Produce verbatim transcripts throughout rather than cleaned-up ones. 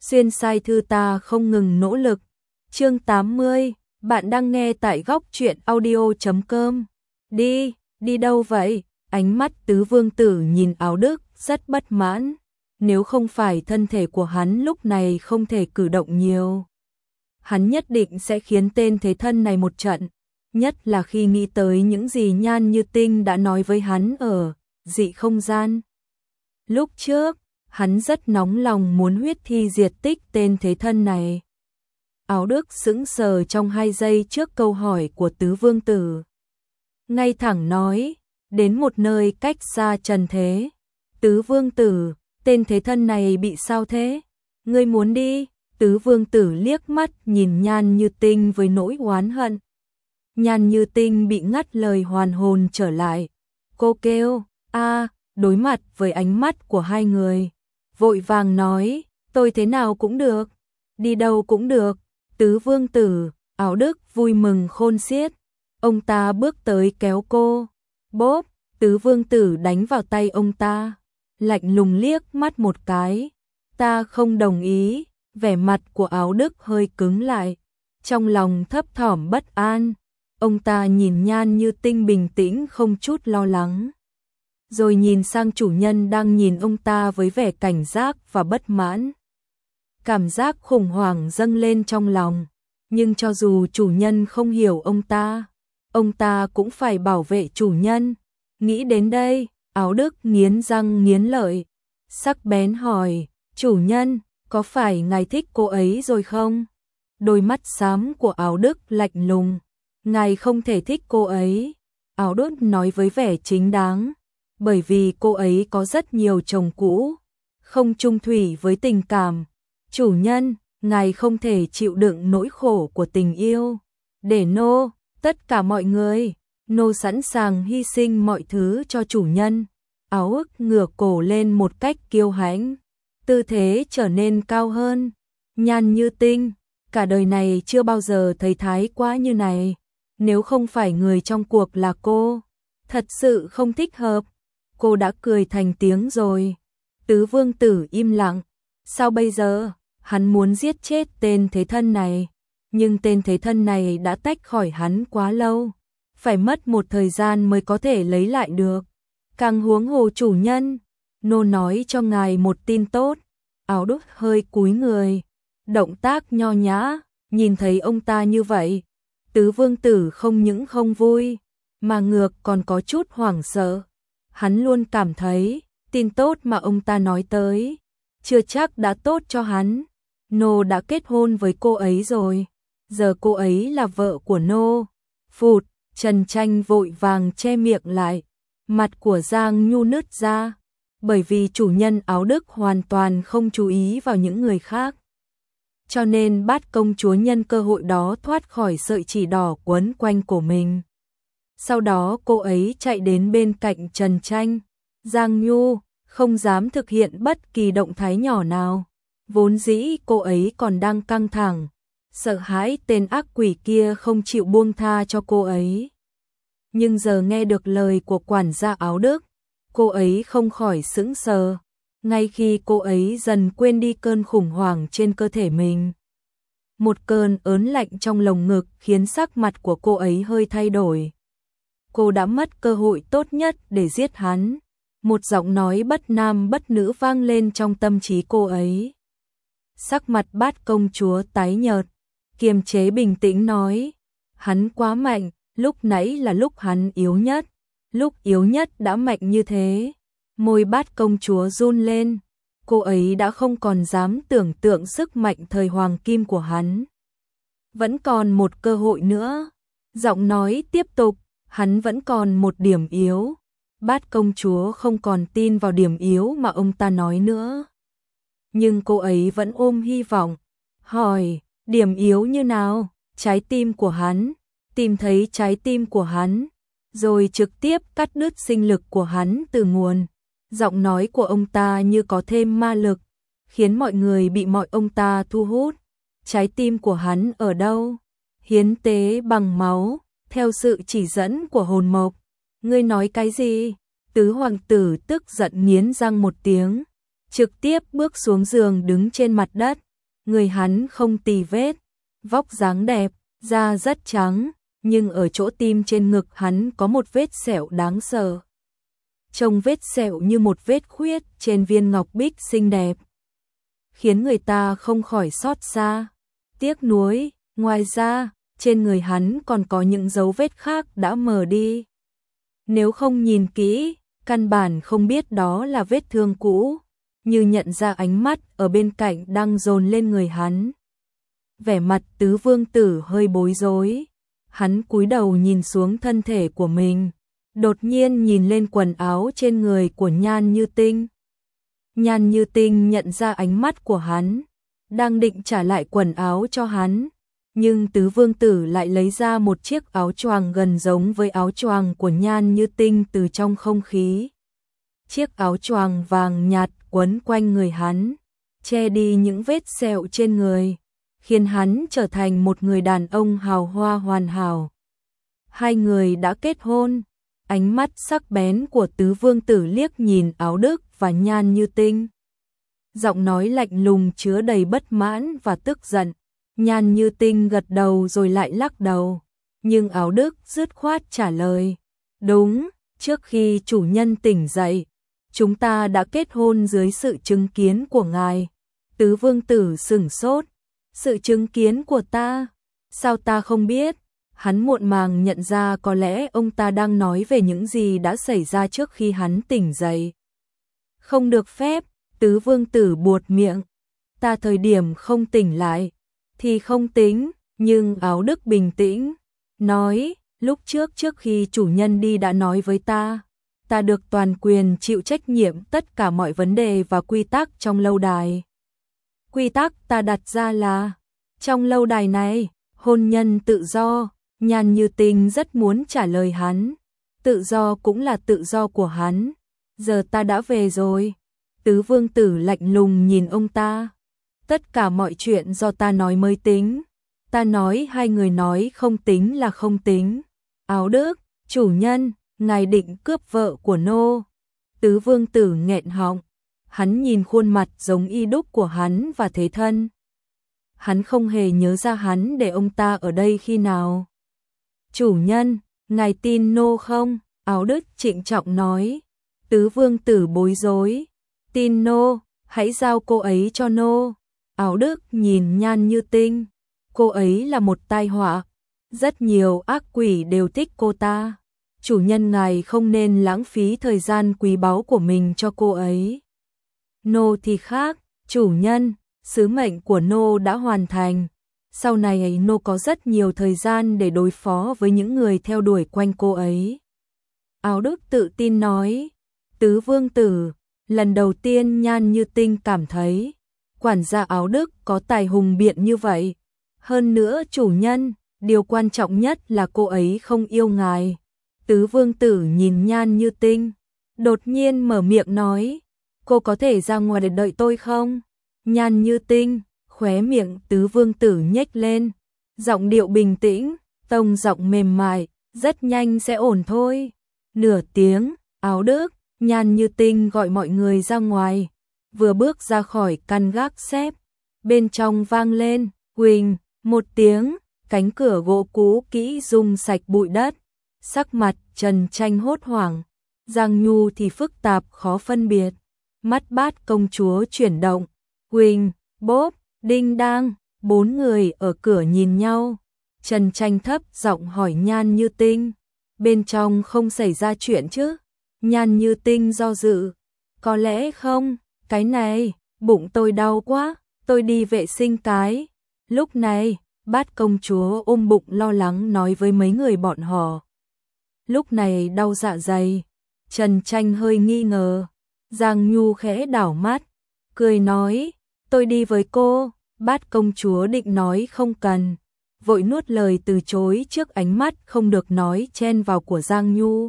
Xuyên sai thư ta không ngừng nỗ lực. Chương tám mươi, bạn đang nghe tại góc truyện audio chấm com. Đi, đi đâu vậy? Ánh mắt Tứ Vương Tử nhìn Áo Đức rất bất mãn. Nếu không phải thân thể của hắn lúc này không thể cử động nhiều, hắn nhất định sẽ khiến tên thế thân này một trận. Nhất là khi nghĩ tới những gì Nhan Như Tinh đã nói với hắn ở dị không gian. Lúc trước, hắn rất nóng lòng muốn huyết thi diệt tích tên thế thân này. Áo Đức sững sờ trong hai giây trước câu hỏi của Tứ Vương Tử. Ngay thẳng nói, đến một nơi cách xa trần thế. Tứ Vương Tử, tên thế thân này bị sao thế? Ngươi muốn đi? Tứ Vương Tử liếc mắt nhìn Nhan Như Tinh với nỗi oán hận. Nhan Như Tinh bị ngắt lời hoàn hồn trở lại. Cô kêu, a, đối mặt với ánh mắt của hai người. Vội vàng nói, tôi thế nào cũng được, đi đâu cũng được. Tứ Vương Tử, Áo Đức vui mừng khôn xiết. Ông ta bước tới kéo cô. Bốp, Tứ Vương Tử đánh vào tay ông ta. Lạnh lùng liếc mắt một cái. Ta không đồng ý. Vẻ mặt của Áo Đức hơi cứng lại. Trong lòng thấp thỏm bất an. Ông ta nhìn Nhan Như Tinh bình tĩnh không chút lo lắng. Rồi nhìn sang chủ nhân đang nhìn ông ta với vẻ cảnh giác và bất mãn. Cảm giác khủng hoảng dâng lên trong lòng. Nhưng cho dù chủ nhân không hiểu ông ta, ông ta cũng phải bảo vệ chủ nhân. Nghĩ đến đây, Áo Đức nghiến răng nghiến lợi. Sắc bén hỏi, chủ nhân, có phải ngài thích cô ấy rồi không? Đôi mắt xám của Áo Đức lạnh lùng. Ngài không thể thích cô ấy. Áo Đức nói với vẻ chính đáng. Bởi vì cô ấy có rất nhiều chồng cũ, không chung thủy với tình cảm. Chủ nhân, ngài không thể chịu đựng nỗi khổ của tình yêu. Để nô, tất cả mọi người, nô sẵn sàng hy sinh mọi thứ cho chủ nhân. Áo Đức ngửa cổ lên một cách kiêu hãnh, tư thế trở nên cao hơn. Nhan Như Tinh, cả đời này chưa bao giờ thấy thái quá như này. Nếu không phải người trong cuộc là cô, thật sự không thích hợp. Cô đã cười thành tiếng rồi. Tứ Vương Tử im lặng. Sao bây giờ? Hắn muốn giết chết tên thế thân này. Nhưng tên thế thân này đã tách khỏi hắn quá lâu. Phải mất một thời gian mới có thể lấy lại được. Càng huống hồ chủ nhân. Nô nói cho ngài một tin tốt. Áo Đức hơi cúi người. Động tác nho nhã. Nhìn thấy ông ta như vậy. Tứ Vương Tử không những không vui. Mà ngược còn có chút hoảng sợ. Hắn luôn cảm thấy, tin tốt mà ông ta nói tới, chưa chắc đã tốt cho hắn. Nô đã kết hôn với cô ấy rồi, giờ cô ấy là vợ của Nô. Phụt, Trần Tranh vội vàng che miệng lại, mặt của Giang Nhu nứt ra, bởi vì chủ nhân Áo Đức hoàn toàn không chú ý vào những người khác. Cho nên Bát công chúa nhân cơ hội đó thoát khỏi sợi chỉ đỏ quấn quanh cổ mình. Sau đó cô ấy chạy đến bên cạnh Trần Tranh. Giang Nhu không dám thực hiện bất kỳ động thái nhỏ nào. Vốn dĩ cô ấy còn đang căng thẳng, sợ hãi tên ác quỷ kia không chịu buông tha cho cô ấy. Nhưng giờ nghe được lời của quản gia Áo Đức, cô ấy không khỏi sững sờ. Ngay khi cô ấy dần quên đi cơn khủng hoảng trên cơ thể mình, một cơn ớn lạnh trong lồng ngực khiến sắc mặt của cô ấy hơi thay đổi. Cô đã mất cơ hội tốt nhất để giết hắn. Một giọng nói bất nam bất nữ vang lên trong tâm trí cô ấy. Sắc mặt Bát công chúa tái nhợt, kiềm chế bình tĩnh nói, hắn quá mạnh, lúc nãy là lúc hắn yếu nhất, lúc yếu nhất đã mạnh như thế. Môi Bát công chúa run lên, cô ấy đã không còn dám tưởng tượng sức mạnh thời hoàng kim của hắn. Vẫn còn một cơ hội nữa. Giọng nói tiếp tục, hắn vẫn còn một điểm yếu. Bát công chúa không còn tin vào điểm yếu mà ông ta nói nữa. Nhưng cô ấy vẫn ôm hy vọng. Hỏi, điểm yếu như nào? Trái tim của hắn. Tìm thấy trái tim của hắn. Rồi trực tiếp cắt đứt sinh lực của hắn từ nguồn. Giọng nói của ông ta như có thêm ma lực, khiến mọi người bị mọi ông ta thu hút. Trái tim của hắn ở đâu? Hiến tế bằng máu. Theo sự chỉ dẫn của hồn mộc. Ngươi nói cái gì? Tứ hoàng tử tức giận nghiến răng một tiếng, trực tiếp bước xuống giường đứng trên mặt đất. người hắn không tì vết, vóc dáng đẹp, da rất trắng, nhưng ở chỗ tim trên ngực hắn có một vết sẹo đáng sợ. Trông vết sẹo như một vết khuyết trên viên ngọc bích xinh đẹp, khiến người ta không khỏi xót xa, tiếc nuối. Ngoài ra, trên người hắn còn có những dấu vết khác đã mờ đi. Nếu không nhìn kỹ, căn bản không biết đó là vết thương cũ, như nhận ra ánh mắt ở bên cạnh đang dồn lên người hắn. Vẻ mặt Tứ Vương Tử hơi bối rối, hắn cúi đầu nhìn xuống thân thể của mình, đột nhiên nhìn lên quần áo trên người của Nhan Như Tinh. Nhan Như Tinh nhận ra ánh mắt của hắn, đang định trả lại quần áo cho hắn, nhưng Tứ Vương Tử lại lấy ra một chiếc áo choàng gần giống với áo choàng của Nhan Như Tinh từ trong không khí. Chiếc áo choàng vàng nhạt quấn quanh người hắn, che đi những vết sẹo trên người, khiến hắn trở thành một người đàn ông hào hoa hoàn hảo. Hai người đã kết hôn. Ánh mắt sắc bén của Tứ Vương Tử liếc nhìn Áo Đức và Nhan Như Tinh. Giọng nói lạnh lùng chứa đầy bất mãn và tức giận. Nhan Như Tinh gật đầu rồi lại lắc đầu, nhưng Áo Đức dứt khoát trả lời. Đúng, trước khi chủ nhân tỉnh dậy, chúng ta đã kết hôn dưới sự chứng kiến của ngài. Tứ Vương Tử sửng sốt. Sự chứng kiến của ta? Sao ta không biết? Hắn muộn màng nhận ra có lẽ ông ta đang nói về những gì đã xảy ra trước khi hắn tỉnh dậy. Không được phép, Tứ Vương Tử buột miệng. Ta thời điểm không tỉnh lại thì không tính, nhưng Áo Đức bình tĩnh, nói, lúc trước trước khi chủ nhân đi đã nói với ta, ta được toàn quyền chịu trách nhiệm tất cả mọi vấn đề và quy tắc trong lâu đài. Quy tắc ta đặt ra là, trong lâu đài này, hôn nhân tự do. Nhan Như Tinh rất muốn trả lời hắn, tự do cũng là tự do của hắn, giờ ta đã về rồi. Tứ Vương Tử lạnh lùng nhìn ông ta. Tất cả mọi chuyện do ta nói mới tính, ta nói hai người nói không tính là không tính. Áo Đức, chủ nhân, ngài định cướp vợ của nô. Tứ Vương Tử nghẹn họng, hắn nhìn khuôn mặt giống y đúc của hắn và thế thân. Hắn không hề nhớ ra hắn để ông ta ở đây khi nào. Chủ nhân, ngài tin nô không? Áo Đức trịnh trọng nói. Tứ Vương Tử bối rối. Tin nô, hãy giao cô ấy cho nô. Áo Đức nhìn Nhan Như Tinh. Cô ấy là một tai họa. Rất nhiều ác quỷ đều thích cô ta. Chủ nhân ngài không nên lãng phí thời gian quý báu của mình cho cô ấy. Nô thì khác, chủ nhân, sứ mệnh của nô đã hoàn thành. Sau này nô có rất nhiều thời gian để đối phó với những người theo đuổi quanh cô ấy. Áo Đức tự tin nói. Tứ Vương Tử, lần đầu tiên Nhan Như Tinh cảm thấy quản gia Áo Đức có tài hùng biện như vậy. Hơn nữa chủ nhân, điều quan trọng nhất là cô ấy không yêu ngài. Tứ Vương Tử nhìn Nhan Như Tinh, đột nhiên mở miệng nói, cô có thể ra ngoài để đợi tôi không? Nhan Như Tinh, khóe miệng Tứ Vương Tử nhếch lên, giọng điệu bình tĩnh, tông giọng mềm mại, rất nhanh sẽ ổn thôi. Nửa tiếng, Áo Đức, Nhan Như Tinh gọi mọi người ra ngoài, vừa bước ra khỏi căn gác xếp, bên trong vang lên, huỳnh, một tiếng, cánh cửa gỗ cũ kỹ rung sạch bụi đất, sắc mặt Trần Tranh hốt hoảng, Giang Nhu thì phức tạp khó phân biệt, mắt Bát công chúa chuyển động, huỳnh, bốp, đinh đang, bốn người ở cửa nhìn nhau, Trần Tranh thấp giọng hỏi Nhan Như Tinh, bên trong không xảy ra chuyện chứ? Nhan Như Tinh do dự, có lẽ không, cái này, bụng tôi đau quá, tôi đi vệ sinh cái. Lúc này, Bát công chúa ôm bụng lo lắng nói với mấy người bọn họ. Lúc này đau dạ dày, Trần Tranh hơi nghi ngờ, Giang Nhu khẽ đảo mắt, cười nói, tôi đi với cô. Bát công chúa định nói không cần, vội nuốt lời từ chối trước ánh mắt không được nói chen vào của Giang Nhu.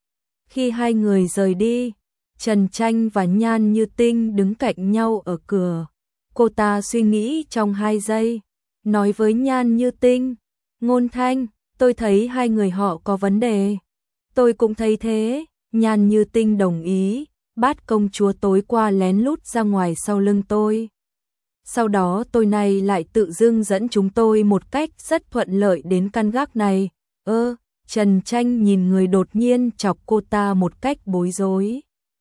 Khi hai người rời đi, Trần Tranh và Nhan Như Tinh đứng cạnh nhau ở cửa. Cô ta suy nghĩ trong hai giây, nói với Nhan Như Tinh, Ngôn Thanh, tôi thấy hai người họ có vấn đề. Tôi cũng thấy thế. Nhan Như Tinh đồng ý. Bát công chúa tối qua lén lút ra ngoài sau lưng tôi, Sau đó tôi này lại tự dưng dẫn chúng tôi một cách rất thuận lợi đến căn gác này. Ơ, Trần Tranh nhìn người đột nhiên chọc cô ta một cách bối rối.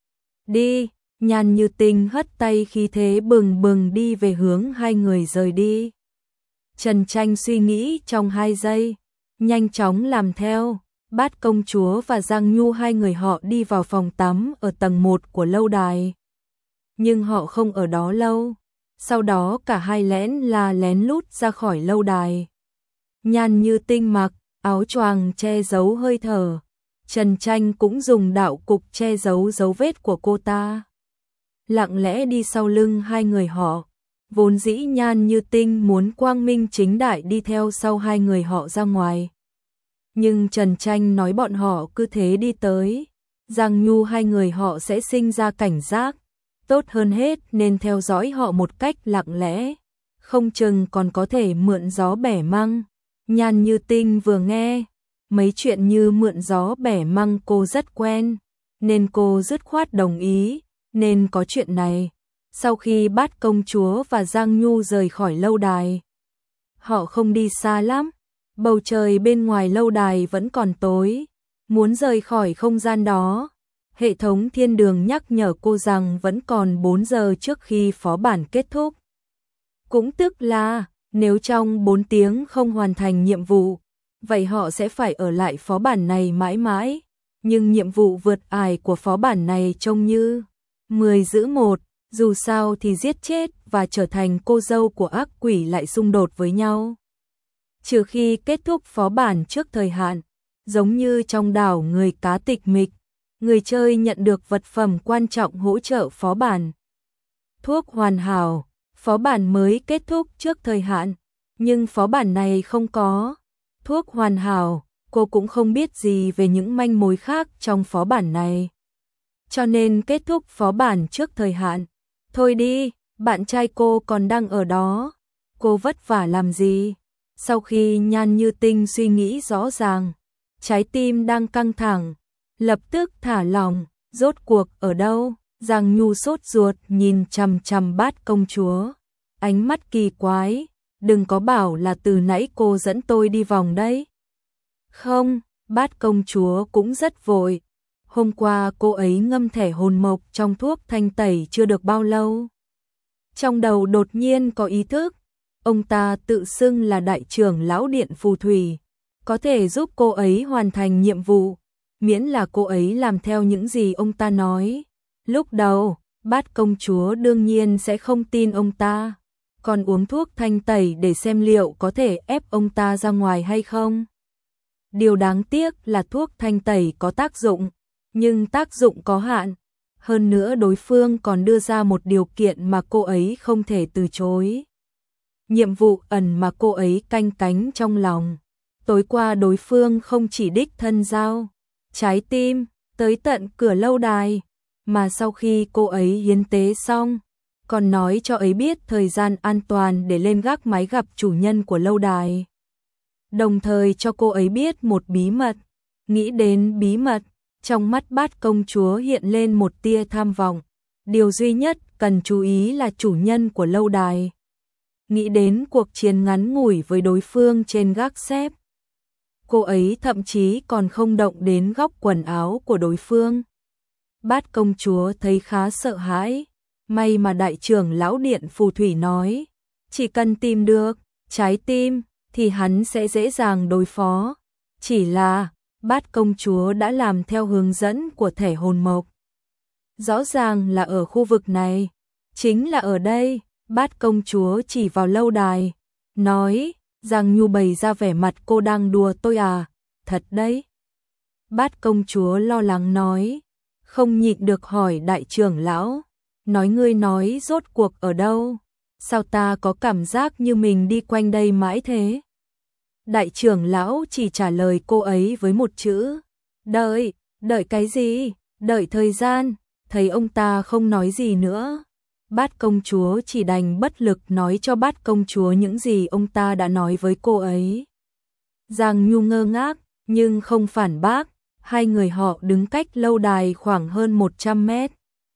Đi, Nhan Như Tinh hất tay khí thế bừng bừng đi về hướng hai người rời đi. Trần Tranh suy nghĩ trong hai giây, nhanh chóng làm theo. Bát công chúa và Giang Nhu hai người họ đi vào phòng tắm ở tầng một của lâu đài. Nhưng họ không ở đó lâu. Sau đó cả hai lén là lén lút ra khỏi lâu đài. Nhan Như Tinh mặc áo choàng che giấu hơi thở. Trần Tranh cũng dùng đạo cục che giấu dấu vết của cô ta. Lặng lẽ đi sau lưng hai người họ. Vốn dĩ Nhan Như Tinh muốn quang minh chính đại đi theo sau hai người họ ra ngoài. Nhưng Trần Tranh nói bọn họ cứ thế đi tới. Giang Nhu hai người họ sẽ sinh ra cảnh giác. Tốt hơn hết nên theo dõi họ một cách lặng lẽ. Không chừng còn có thể mượn gió bẻ măng. Nhan Như Tinh vừa nghe mấy chuyện như mượn gió bẻ măng cô rất quen, nên cô dứt khoát đồng ý, nên có chuyện này. Sau khi Bát công chúa và Giang Nhu rời khỏi lâu đài, họ không đi xa lắm, bầu trời bên ngoài lâu đài vẫn còn tối, muốn rời khỏi không gian đó. Hệ thống thiên đường nhắc nhở cô rằng vẫn còn bốn giờ trước khi phó bản kết thúc. Cũng tức là, nếu trong bốn tiếng không hoàn thành nhiệm vụ, vậy họ sẽ phải ở lại phó bản này mãi mãi. Nhưng nhiệm vụ vượt ải của phó bản này trông như mười giữ một, dù sao thì giết chết và trở thành cô dâu của ác quỷ lại xung đột với nhau. Trừ khi kết thúc phó bản trước thời hạn, giống như trong đảo người cá tịch mịch, người chơi nhận được vật phẩm quan trọng hỗ trợ phó bản. Thuốc hoàn hảo, phó bản mới kết thúc trước thời hạn, nhưng phó bản này không có thuốc hoàn hảo, cô cũng không biết gì về những manh mối khác trong phó bản này. Cho nên kết thúc phó bản trước thời hạn. Thôi đi, bạn trai cô còn đang ở đó, cô vất vả làm gì? Sau khi Nhan Như Tinh suy nghĩ rõ ràng, trái tim đang căng thẳng, lập tức thả lỏng, rốt cuộc ở đâu? Giang Nhu sốt ruột nhìn chằm chằm Bát công chúa, ánh mắt kỳ quái, đừng có bảo là từ nãy cô dẫn tôi đi vòng đấy. Không, Bát công chúa cũng rất vội. Hôm qua cô ấy ngâm thẻ hồn mộc trong thuốc thanh tẩy chưa được bao lâu. Trong đầu đột nhiên có ý thức, ông ta tự xưng là đại trưởng lão điện phù thủy, có thể giúp cô ấy hoàn thành nhiệm vụ, miễn là cô ấy làm theo những gì ông ta nói. Lúc đầu, Bát công chúa đương nhiên sẽ không tin ông ta, còn uống thuốc thanh tẩy để xem liệu có thể ép ông ta ra ngoài hay không. Điều đáng tiếc là thuốc thanh tẩy có tác dụng, nhưng tác dụng có hạn. Hơn nữa đối phương còn đưa ra một điều kiện mà cô ấy không thể từ chối. Nhiệm vụ ẩn mà cô ấy canh cánh trong lòng. Tối qua đối phương không chỉ đích thân giao trái tim tới tận cửa lâu đài, mà sau khi cô ấy hiến tế xong, còn nói cho ấy biết thời gian an toàn để lên gác mái gặp chủ nhân của lâu đài. Đồng thời cho cô ấy biết một bí mật. Nghĩ đến bí mật, trong mắt Bát công chúa hiện lên một tia tham vọng. Điều duy nhất cần chú ý là chủ nhân của lâu đài. Nghĩ đến cuộc chiến ngắn ngủi với đối phương trên gác xếp, cô ấy thậm chí còn không động đến góc quần áo của đối phương. Bát công chúa thấy khá sợ hãi. May mà đại trưởng lão điện phù thủy nói, chỉ cần tìm được trái tim thì hắn sẽ dễ dàng đối phó. Chỉ là Bát công chúa đã làm theo hướng dẫn của thẻ hồn mộc. Rõ ràng là ở khu vực này, chính là ở đây. Bát công chúa chỉ vào lâu đài, nói, Giang Nhu bày ra vẻ mặt cô đang đùa tôi à, thật đấy. Bát công chúa lo lắng nói, không nhịn được hỏi đại trưởng lão, nói ngươi nói rốt cuộc ở đâu, sao ta có cảm giác như mình đi quanh đây mãi thế. Đại trưởng lão chỉ trả lời cô ấy với một chữ, đợi. Đợi cái gì? Đợi thời gian. Thấy ông ta không nói gì nữa, Bát công chúa chỉ đành bất lực nói cho Bát công chúa những gì ông ta đã nói với cô ấy. Giang Nhu ngơ ngác nhưng không phản bác. Hai người họ đứng cách lâu đài khoảng hơn một trăm mét.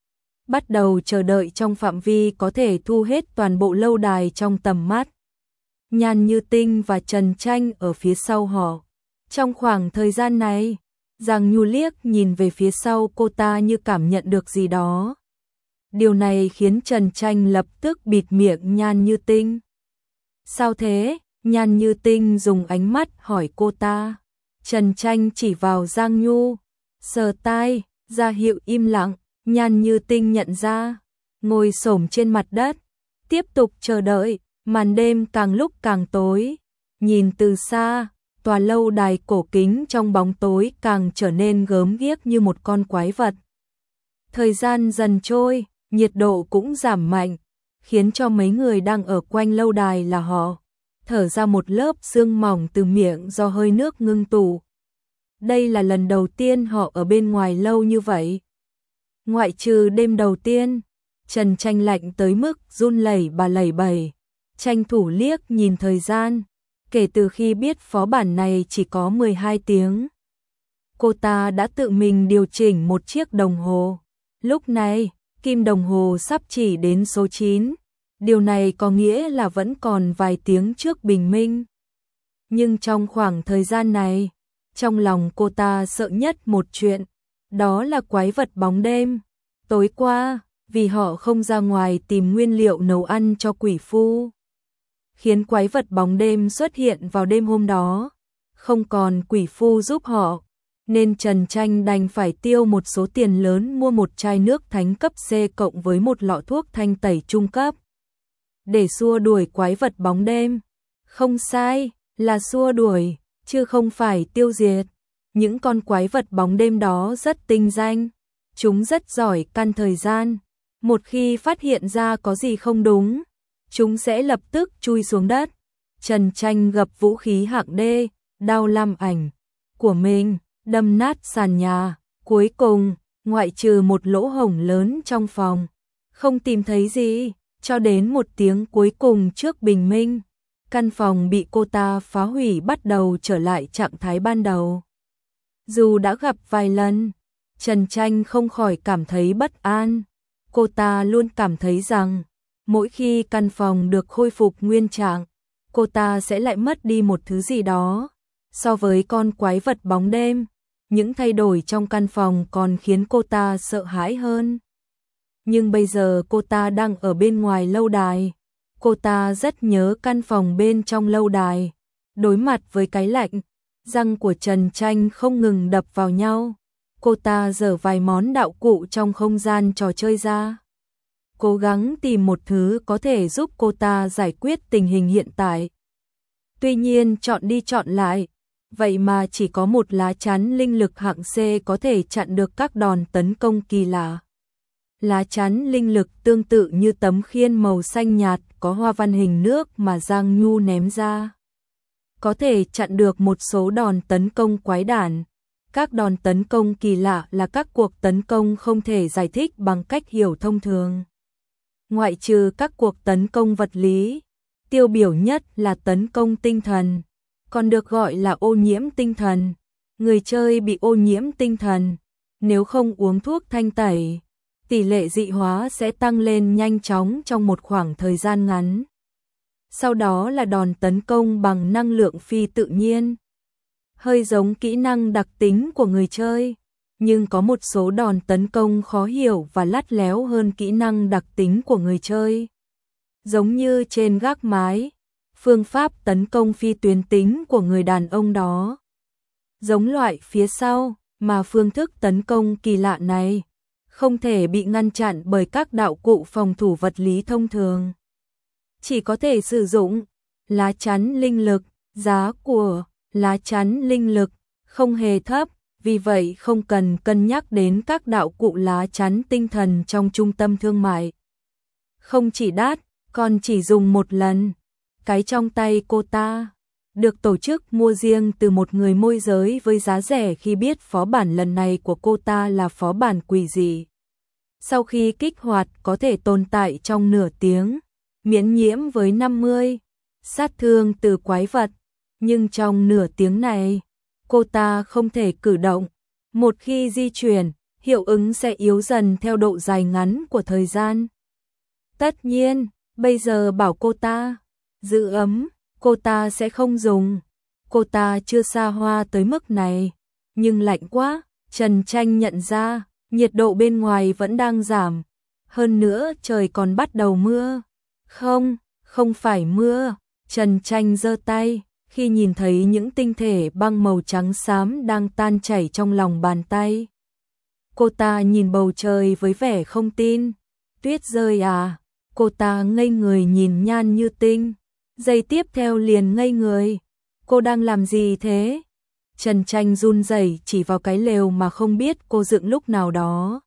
bắt đầu chờ đợi trong phạm vi có thể thu hết toàn bộ lâu đài trong tầm mắt. Nhan Như Tinh và Trần Tranh ở phía sau họ. Trong khoảng thời gian này, Giang Nhu liếc nhìn về phía sau cô ta như cảm nhận được gì đó. Điều này khiến Trần Tranh lập tức bịt miệng Nhan Như Tinh. Sao thế? Nhan Như Tinh dùng ánh mắt hỏi cô ta. Trần Tranh chỉ vào Giang Nhu, sờ tai, ra hiệu im lặng. Nhan Như Tinh nhận ra, ngồi xổm trên mặt đất, tiếp tục chờ đợi. Màn đêm càng lúc càng tối, nhìn từ xa, tòa lâu đài cổ kính trong bóng tối càng trở nên gớm ghiếc như một con quái vật. Thời gian dần trôi, nhiệt độ cũng giảm mạnh, khiến cho mấy người đang ở quanh lâu đài là họ thở ra một lớp sương mỏng từ miệng do hơi nước ngưng tụ. Đây là lần đầu tiên họ ở bên ngoài lâu như vậy. Ngoại trừ đêm đầu tiên, Trần Tranh lạnh tới mức run lẩy bà lẩy bẩy. Tranh thủ liếc nhìn thời gian, kể từ khi biết phó bản này chỉ có mười hai tiếng. Cô ta đã tự mình điều chỉnh một chiếc đồng hồ. Lúc này, kim đồng hồ sắp chỉ đến số chín. Điều này có nghĩa là vẫn còn vài tiếng trước bình minh. Nhưng trong khoảng thời gian này, trong lòng cô ta sợ nhất một chuyện, đó là quái vật bóng đêm. Tối qua, vì họ không ra ngoài tìm nguyên liệu nấu ăn cho quỷ phu, khiến quái vật bóng đêm xuất hiện vào đêm hôm đó. Không còn quỷ phu giúp họ, nên Trần Tranh đành phải tiêu một số tiền lớn mua một chai nước thánh cấp C cộng với một lọ thuốc thanh tẩy trung cấp, để xua đuổi quái vật bóng đêm. Không sai, là xua đuổi, chứ không phải tiêu diệt. Những con quái vật bóng đêm đó rất tinh danh, chúng rất giỏi căn thời gian. Một khi phát hiện ra có gì không đúng, chúng sẽ lập tức chui xuống đất. Trần Tranh gập vũ khí hạng D, đao lam ảnh của mình, đâm nát sàn nhà. Cuối cùng, ngoại trừ một lỗ hổng lớn trong phòng, không tìm thấy gì, cho đến một tiếng cuối cùng trước bình minh. Căn phòng bị cô ta phá hủy bắt đầu trở lại trạng thái ban đầu. Dù đã gặp vài lần, Trần Tranh không khỏi cảm thấy bất an. Cô ta luôn cảm thấy rằng, mỗi khi căn phòng được khôi phục nguyên trạng, cô ta sẽ lại mất đi một thứ gì đó. So với con quái vật bóng đêm, những thay đổi trong căn phòng còn khiến cô ta sợ hãi hơn. Nhưng bây giờ cô ta đang ở bên ngoài lâu đài. Cô ta rất nhớ căn phòng bên trong lâu đài. Đối mặt với cái lạnh, răng của Trần Tranh không ngừng đập vào nhau. Cô ta giở vài món đạo cụ trong không gian trò chơi ra, cố gắng tìm một thứ có thể giúp cô ta giải quyết tình hình hiện tại. Tuy nhiên chọn đi chọn lại, vậy mà chỉ có một lá chắn linh lực hạng C có thể chặn được các đòn tấn công kỳ lạ. Lá chắn linh lực tương tự như tấm khiên màu xanh nhạt có hoa văn hình nước mà Giang Nhu ném ra, có thể chặn được một số đòn tấn công quái đản. Các đòn tấn công kỳ lạ là các cuộc tấn công không thể giải thích bằng cách hiểu thông thường. Ngoại trừ các cuộc tấn công vật lý, tiêu biểu nhất là tấn công tinh thần, còn được gọi là ô nhiễm tinh thần. Người chơi bị ô nhiễm tinh thần, nếu không uống thuốc thanh tẩy, tỷ lệ dị hóa sẽ tăng lên nhanh chóng trong một khoảng thời gian ngắn. Sau đó là đòn tấn công bằng năng lượng phi tự nhiên, hơi giống kỹ năng đặc tính của người chơi, nhưng có một số đòn tấn công khó hiểu và lắt léo hơn kỹ năng đặc tính của người chơi. Giống như trên gác mái, phương pháp tấn công phi tuyến tính của người đàn ông đó. Giống loại phía sau, mà phương thức tấn công kỳ lạ này không thể bị ngăn chặn bởi các đạo cụ phòng thủ vật lý thông thường. Chỉ có thể sử dụng lá chắn linh lực. Giá của lá chắn linh lực không hề thấp, vì vậy không cần cân nhắc đến các đạo cụ lá chắn tinh thần trong trung tâm thương mại. Không chỉ đắt, còn chỉ dùng một lần. Cái trong tay cô ta được tổ chức mua riêng từ một người môi giới với giá rẻ khi biết phó bản lần này của cô ta là phó bản quỷ dị. Sau khi kích hoạt có thể tồn tại trong nửa tiếng, miễn nhiễm với năm mươi sát thương từ quái vật. Nhưng trong nửa tiếng này, cô ta không thể cử động. Một khi di chuyển, hiệu ứng sẽ yếu dần theo độ dài ngắn của thời gian. Tất nhiên, bây giờ bảo cô ta giữ ấm, cô ta sẽ không dùng. Cô ta chưa xa hoa tới mức này, nhưng lạnh quá. Trần Tranh nhận ra, nhiệt độ bên ngoài vẫn đang giảm. Hơn nữa trời còn bắt đầu mưa. Không, không phải mưa. Trần Tranh giơ tay, khi nhìn thấy những tinh thể băng màu trắng xám đang tan chảy trong lòng bàn tay. Cô ta nhìn bầu trời với vẻ không tin. Tuyết rơi à? Cô ta ngây người nhìn Nhan Như Tinh. Giây tiếp theo liền ngây người. Cô đang làm gì thế? Trần Tranh run rẩy chỉ vào cái lều mà không biết cô dựng lúc nào đó.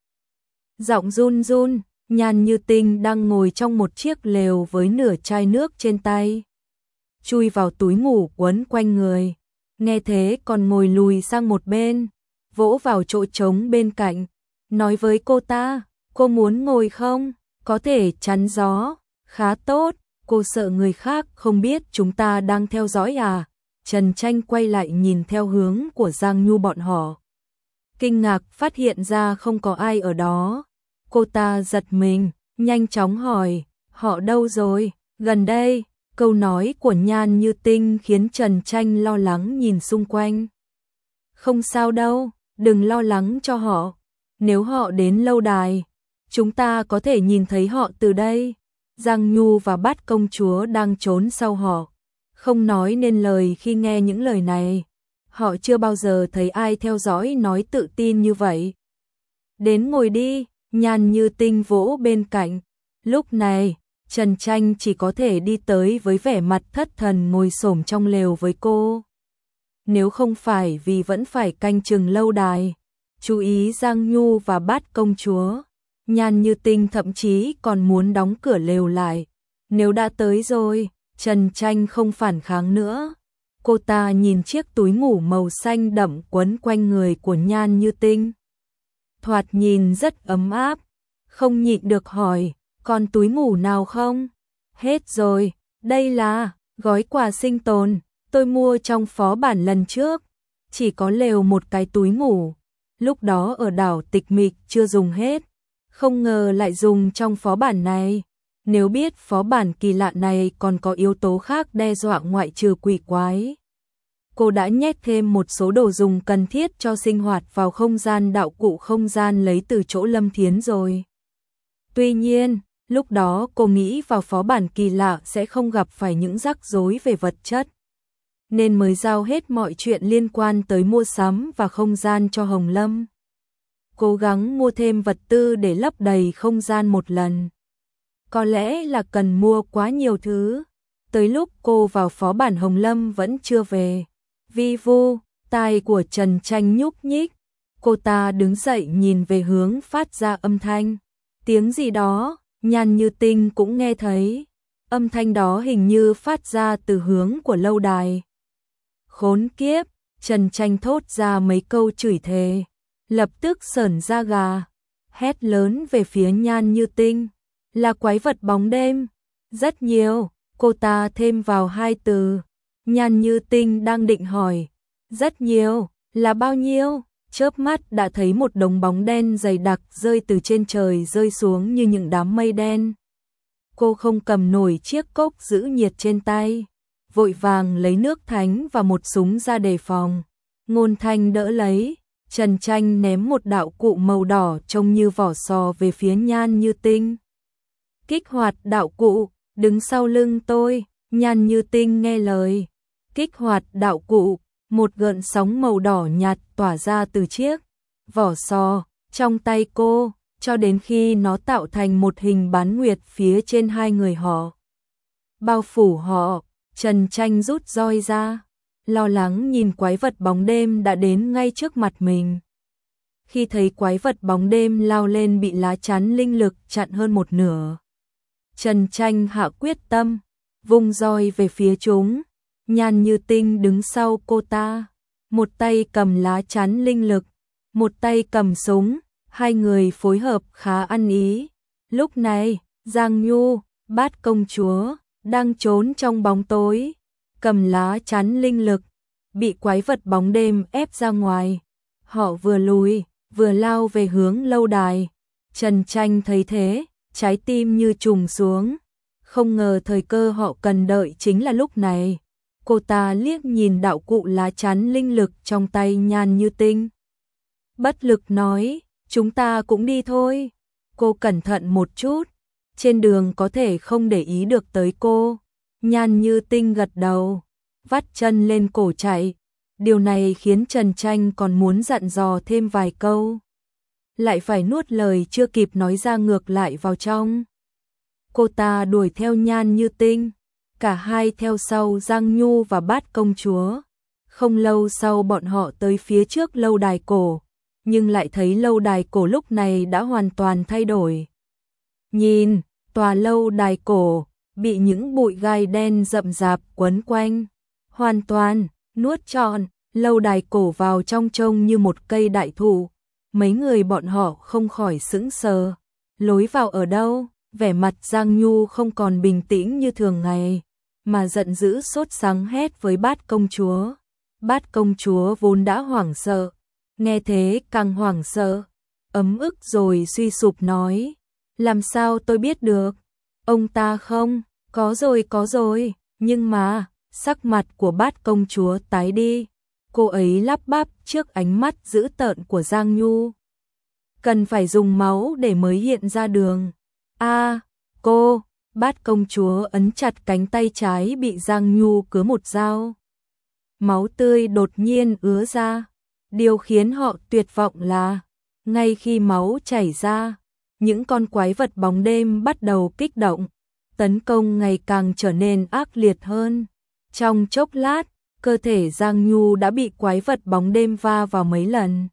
Giọng run run, Nhan Như Tinh đang ngồi trong một chiếc lều với nửa chai nước trên tay. Chui vào túi ngủ quấn quanh người. Nghe thế còn ngồi lùi sang một bên, vỗ vào chỗ trống bên cạnh. Nói với cô ta, cô muốn ngồi không? Có thể chắn gió. Khá tốt, cô sợ người khác không biết chúng ta đang theo dõi à? Trần Tranh quay lại nhìn theo hướng của Giang Nhu bọn họ. Kinh ngạc phát hiện ra không có ai ở đó. Cô ta giật mình, nhanh chóng hỏi, họ đâu rồi? Gần đây. Câu nói của Nhan Như Tinh khiến Trần Tranh lo lắng nhìn xung quanh. Không sao đâu, đừng lo lắng cho họ. Nếu họ đến lâu đài, chúng ta có thể nhìn thấy họ từ đây. Giang Nhu và Bát công chúa đang trốn sau họ, không nói nên lời khi nghe những lời này. Họ chưa bao giờ thấy ai theo dõi nói tự tin như vậy. Đến ngồi đi, Nhan Như Tinh vỗ bên cạnh. Lúc này, Trần Tranh chỉ có thể đi tới với vẻ mặt thất thần ngồi xổm trong lều với cô. Nếu không phải vì vẫn phải canh chừng lâu đài, chú ý Giang Nhu và Bát công chúa, Nhan Như Tinh thậm chí còn muốn đóng cửa lều lại. Nếu đã tới rồi, Trần Tranh không phản kháng nữa. Cô ta nhìn chiếc túi ngủ màu xanh đậm quấn quanh người của Nhan Như Tinh. Thoạt nhìn rất ấm áp, không nhịn được hỏi, còn túi ngủ nào không? Hết rồi, đây là gói quà sinh tồn, tôi mua trong phó bản lần trước. Chỉ có lều một cái túi ngủ, lúc đó ở đảo Tịch Mịch chưa dùng hết. Không ngờ lại dùng trong phó bản này. Nếu biết phó bản kỳ lạ này còn có yếu tố khác đe dọa ngoại trừ quỷ quái, cô đã nhét thêm một số đồ dùng cần thiết cho sinh hoạt vào không gian đạo cụ không gian lấy từ chỗ Lâm Thiến rồi. Tuy nhiên, lúc đó cô nghĩ vào phó bản kỳ lạ sẽ không gặp phải những rắc rối về vật chất, nên mới giao hết mọi chuyện liên quan tới mua sắm và không gian cho Hồng Lâm. Cố gắng mua thêm vật tư để lấp đầy không gian một lần. Có lẽ là cần mua quá nhiều thứ. Tới lúc cô vào phó bản Hồng Lâm vẫn chưa về. Vi vu, tai của Trần Tranh nhúc nhích. Cô ta đứng dậy nhìn về hướng phát ra âm thanh. Tiếng gì đó, Nhan Như Tinh cũng nghe thấy. Âm thanh đó hình như phát ra từ hướng của lâu đài. Khốn kiếp, Trần Tranh thốt ra mấy câu chửi thề. Lập tức sởn da gà, hét lớn về phía Nhan Như Tinh. Là quái vật bóng đêm. Rất nhiều, cô ta thêm vào hai từ. Nhan Như Tinh đang định hỏi. Rất nhiều, là bao nhiêu? Chớp mắt đã thấy một đống bóng đen dày đặc rơi từ trên trời rơi xuống như những đám mây đen. Cô không cầm nổi chiếc cốc giữ nhiệt trên tay, vội vàng lấy nước thánh và một súng ra đề phòng. Ngôn Thanh đỡ lấy. Trần Tranh ném một đạo cụ màu đỏ trông như vỏ sò về phía Nhan Như Tinh. Kích hoạt đạo cụ, đứng sau lưng tôi. Nhan Như Tinh nghe lời. Kích hoạt đạo cụ, một gợn sóng màu đỏ nhạt tỏa ra từ chiếc vỏ sò trong tay cô, cho đến khi nó tạo thành một hình bán nguyệt phía trên hai người họ. Bao phủ họ, Trần Tranh rút roi ra, lo lắng nhìn quái vật bóng đêm đã đến ngay trước mặt mình. Khi thấy quái vật bóng đêm lao lên bị lá chắn linh lực chặn hơn một nửa, Trần Tranh hạ quyết tâm, vung roi về phía chúng. Nhan Như Tinh đứng sau cô ta, một tay cầm lá chắn linh lực, một tay cầm súng, hai người phối hợp khá ăn ý. Lúc này, Giang Nhu, Bát công chúa, đang trốn trong bóng tối, cầm lá chắn linh lực, bị quái vật bóng đêm ép ra ngoài. Họ vừa lùi, vừa lao về hướng lâu đài. Trần Tranh thấy thế, trái tim như trùng xuống. Không ngờ thời cơ họ cần đợi chính là lúc này. Cô ta liếc nhìn đạo cụ lá chắn linh lực trong tay Nhan Như Tinh. Bất lực nói, chúng ta cũng đi thôi. Cô cẩn thận một chút, trên đường có thể không để ý được tới cô. Nhan Như Tinh gật đầu, vắt chân lên cổ chạy. Điều này khiến Trần Tranh còn muốn dặn dò thêm vài câu, lại phải nuốt lời chưa kịp nói ra ngược lại vào trong. Cô ta đuổi theo Nhan Như Tinh, cả hai theo sau Giang Nhu và Bát công chúa. Không lâu sau bọn họ tới phía trước lâu đài cổ, nhưng lại thấy lâu đài cổ lúc này đã hoàn toàn thay đổi. Nhìn, tòa lâu đài cổ bị những bụi gai đen rậm rạp quấn quanh, hoàn toàn nuốt trọn lâu đài cổ vào trong trông như một cây đại thụ. Mấy người bọn họ không khỏi sững sờ. Lối vào ở đâu? Vẻ mặt Giang Nhu không còn bình tĩnh như thường ngày, mà giận dữ sốt sắng hét với Bát công chúa. Bát công chúa vốn đã hoảng sợ, nghe thế càng hoảng sợ, ấm ức rồi suy sụp nói, làm sao tôi biết được? Ông ta không, có rồi có rồi, nhưng mà, sắc mặt của Bát công chúa tái đi, cô ấy lắp bắp trước ánh mắt dữ tợn của Giang Nhu. Cần phải dùng máu để mới hiện ra đường. A, à, cô, Bát công chúa ấn chặt cánh tay trái bị Giang Nhu cứa một dao. Máu tươi đột nhiên ứa ra. Điều khiến họ tuyệt vọng là, ngay khi máu chảy ra, những con quái vật bóng đêm bắt đầu kích động, tấn công ngày càng trở nên ác liệt hơn. Trong chốc lát, cơ thể Giang Nhu đã bị quái vật bóng đêm va vào mấy lần.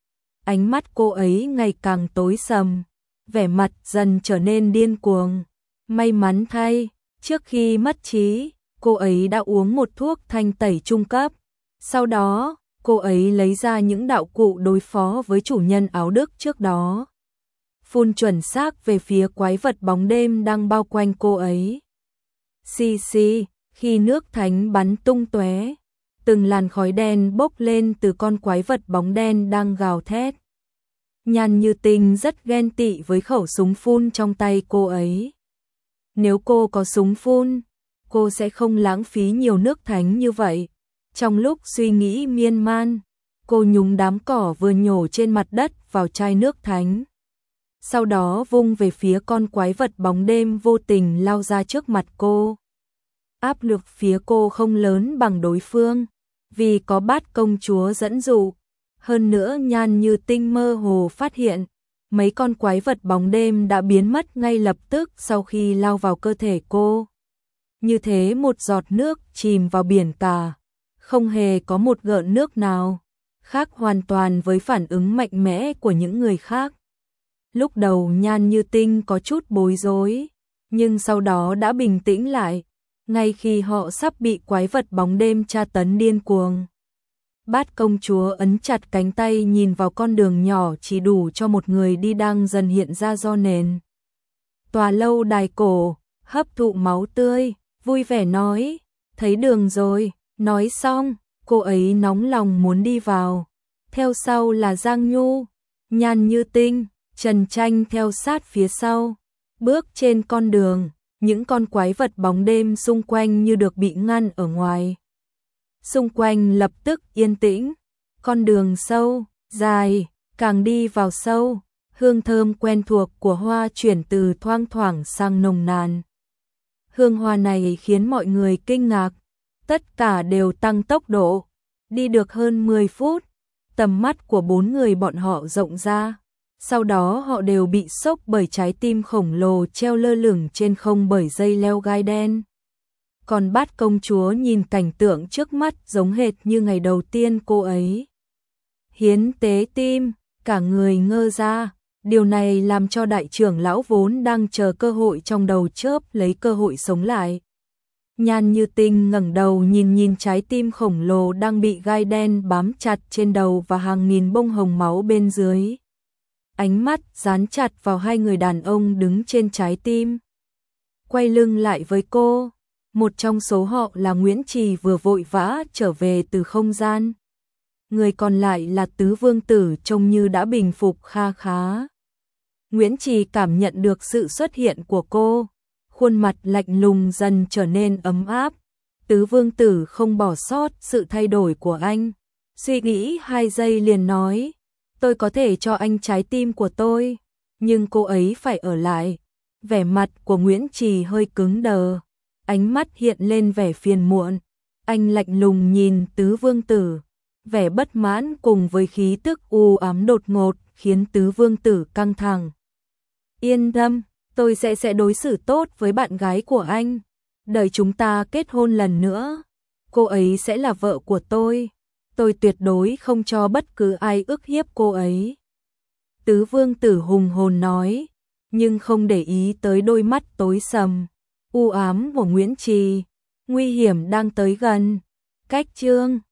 Ánh mắt cô ấy ngày càng tối sầm, vẻ mặt dần trở nên điên cuồng. May mắn thay, trước khi mất trí, cô ấy đã uống một thuốc thanh tẩy trung cấp. Sau đó, cô ấy lấy ra những đạo cụ đối phó với chủ nhân áo đức trước đó, phun chuẩn xác về phía quái vật bóng đêm đang bao quanh cô ấy. Xì xì, khi nước thánh bắn tung tóe, từng làn khói đen bốc lên từ con quái vật bóng đen đang gào thét. Nhan Như Tinh rất ghen tị với khẩu súng phun trong tay cô ấy. Nếu cô có súng phun, cô sẽ không lãng phí nhiều nước thánh như vậy. Trong lúc suy nghĩ miên man, cô nhúng đám cỏ vừa nhổ trên mặt đất vào chai nước thánh. Sau đó vung về phía con quái vật bóng đêm vô tình lao ra trước mặt cô. Áp lực phía cô không lớn bằng đối phương, vì có Bát công chúa dẫn dụ. Hơn nữa Nhan Như Tinh mơ hồ phát hiện, mấy con quái vật bóng đêm đã biến mất ngay lập tức sau khi lao vào cơ thể cô. Như thế một giọt nước chìm vào biển cả, không hề có một gợn nước nào, khác hoàn toàn với phản ứng mạnh mẽ của những người khác. Lúc đầu Nhan Như Tinh có chút bối rối, nhưng sau đó đã bình tĩnh lại, ngay khi họ sắp bị quái vật bóng đêm tra tấn điên cuồng. Bát công chúa ấn chặt cánh tay nhìn vào con đường nhỏ chỉ đủ cho một người đi đang dần hiện ra do nền tòa lâu đài cổ, hấp thụ máu tươi, vui vẻ nói, thấy đường rồi. Nói xong, cô ấy nóng lòng muốn đi vào. Theo sau là Giang Nhu, Nhan Như Tinh, Trần Tranh theo sát phía sau. Bước trên con đường, những con quái vật bóng đêm xung quanh như được bị ngăn ở ngoài. Xung quanh lập tức yên tĩnh, con đường sâu, dài, càng đi vào sâu, hương thơm quen thuộc của hoa chuyển từ thoang thoảng sang nồng nàn. Hương hoa này khiến mọi người kinh ngạc, tất cả đều tăng tốc độ. Đi được hơn mười phút, tầm mắt của bốn người bọn họ rộng ra, sau đó họ đều bị sốc bởi trái tim khổng lồ treo lơ lửng trên không bởi dây leo gai đen. Còn Bát công chúa nhìn cảnh tượng trước mắt giống hệt như ngày đầu tiên cô ấy hiến tế tim, cả người ngơ ra. Điều này làm cho đại trưởng lão vốn đang chờ cơ hội trong đầu chớp lấy cơ hội sống lại. Nhan Như Tinh ngẩng đầu nhìn nhìn trái tim khổng lồ đang bị gai đen bám chặt trên đầu và hàng nghìn bông hồng máu bên dưới. Ánh mắt dán chặt vào hai người đàn ông đứng trên trái tim. Quay lưng lại với cô, một trong số họ là Nguyễn Trì vừa vội vã trở về từ không gian. người còn lại là tứ vương tử trông như đã bình phục kha khá. Nguyễn Trì cảm nhận được sự xuất hiện của cô, khuôn mặt lạnh lùng dần trở nên ấm áp. Tứ vương tử không bỏ sót sự thay đổi của anh, suy nghĩ hai giây liền nói, tôi có thể cho anh trái tim của tôi, nhưng cô ấy phải ở lại. Vẻ mặt của Nguyễn Trì hơi cứng đờ, ánh mắt hiện lên vẻ phiền muộn, anh lạnh lùng nhìn tứ vương tử, vẻ bất mãn cùng với khí tức u ám đột ngột khiến tứ vương tử căng thẳng. Yên tâm, tôi sẽ sẽ đối xử tốt với bạn gái của anh, đợi chúng ta kết hôn lần nữa, cô ấy sẽ là vợ của tôi, tôi tuyệt đối không cho bất cứ ai ức hiếp cô ấy. Tứ vương tử hùng hồn nói, nhưng không để ý tới đôi mắt tối sầm, u ám của Nguyễn Trì, nguy hiểm đang tới gần. Cách chương